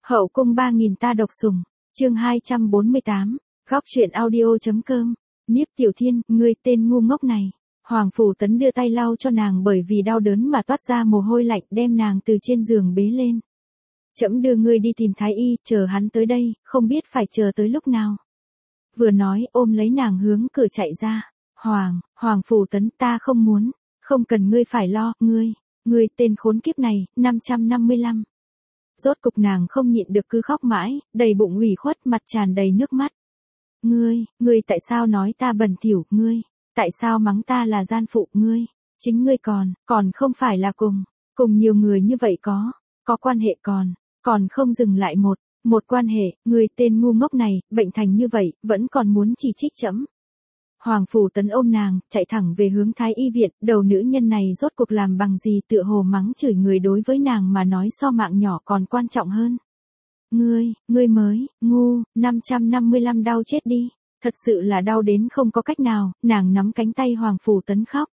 Hậu cung 3000 ta độc sủng, chương 248, góc truyện audio.com. Niếp Tiểu Thiên, ngươi tên ngu ngốc này. Hoàng Phủ Tấn đưa tay lau cho nàng bởi vì đau đớn mà toát ra mồ hôi lạnh, đem nàng từ trên giường bế lên. Trẫm đưa ngươi đi tìm thái y, chờ hắn tới đây, không biết phải chờ tới lúc nào. Vừa nói ôm lấy nàng hướng cửa chạy ra. Hoàng Phủ Tấn, ta không muốn, không cần ngươi phải lo, ngươi tên khốn kiếp này. 555. Rốt cục nàng không nhịn được cứ khóc mãi, đầy bụng ủy khuất, mặt tràn đầy nước mắt. Ngươi tại sao nói ta bẩn thỉu, tại sao mắng ta là gian phụ, chính ngươi còn không phải là cùng nhiều người như vậy có quan hệ còn không dừng lại một quan hệ, ngươi tên ngu ngốc này, bệnh thành như vậy, vẫn còn muốn chỉ trích trẫm. Hoàng Phủ Tấn ôm nàng, chạy thẳng về hướng Thái y viện, đầu nữ nhân này rốt cuộc làm bằng gì, tựa hồ mắng chửi người đối với nàng mà nói so mạng nhỏ còn quan trọng hơn. Ngươi mới, ngu. 555 đau chết đi, thật sự là đau đến không có cách nào, nàng nắm cánh tay Hoàng Phủ Tấn khóc.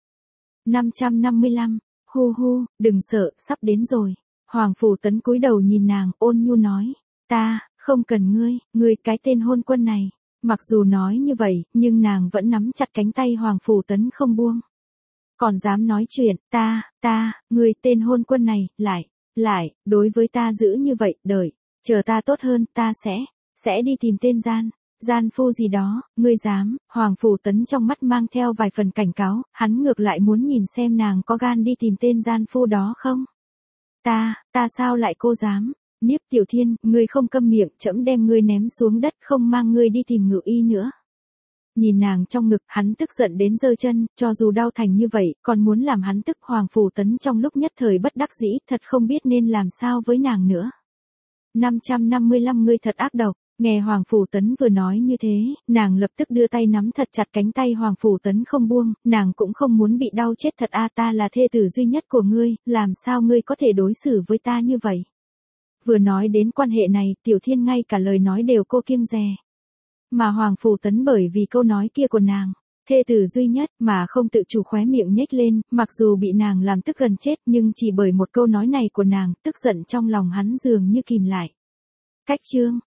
555, hu, đừng sợ, sắp đến rồi. Hoàng Phủ Tấn cúi đầu nhìn nàng, ôn nhu nói, ta, không cần ngươi cái tên hôn quân này. Mặc dù nói như vậy, nhưng nàng vẫn nắm chặt cánh tay Hoàng Phủ Tấn không buông. Còn dám nói chuyện, ngươi tên hôn quân này, lại, đối với ta giữ như vậy, đợi, chờ ta tốt hơn, ta sẽ đi tìm tên gian phu gì đó, ngươi dám. Hoàng Phủ Tấn trong mắt mang theo vài phần cảnh cáo, hắn ngược lại muốn nhìn xem nàng có gan đi tìm tên gian phu đó không. Ta sao lại cô dám. Niếp Tiểu Thiên, ngươi không câm miệng, trẫm đem ngươi ném xuống đất, không mang ngươi đi tìm ngự y nữa. Nhìn nàng trong ngực, hắn tức giận đến giơ chân, cho dù đau thành như vậy, còn muốn làm hắn tức. Hoàng Phủ Tấn trong lúc nhất thời bất đắc dĩ, thật không biết nên làm sao với nàng nữa. 555 ngươi thật ác độc. Nghe Hoàng Phủ Tấn vừa nói như thế, nàng lập tức đưa tay nắm thật chặt cánh tay Hoàng Phủ Tấn không buông, nàng cũng không muốn bị đau chết thật a, ta là thê tử duy nhất của ngươi, làm sao ngươi có thể đối xử với ta như vậy. Vừa nói đến quan hệ này, Tiểu Thiên ngay cả lời nói đều cô kiêng dè. Mà Hoàng Phủ Tấn bởi vì câu nói kia của nàng, thê tử duy nhất, mà không tự chủ khóe miệng nhếch lên, mặc dù bị nàng làm tức gần chết nhưng chỉ bởi một câu nói này của nàng, tức giận trong lòng hắn dường như kìm lại. Cách chương.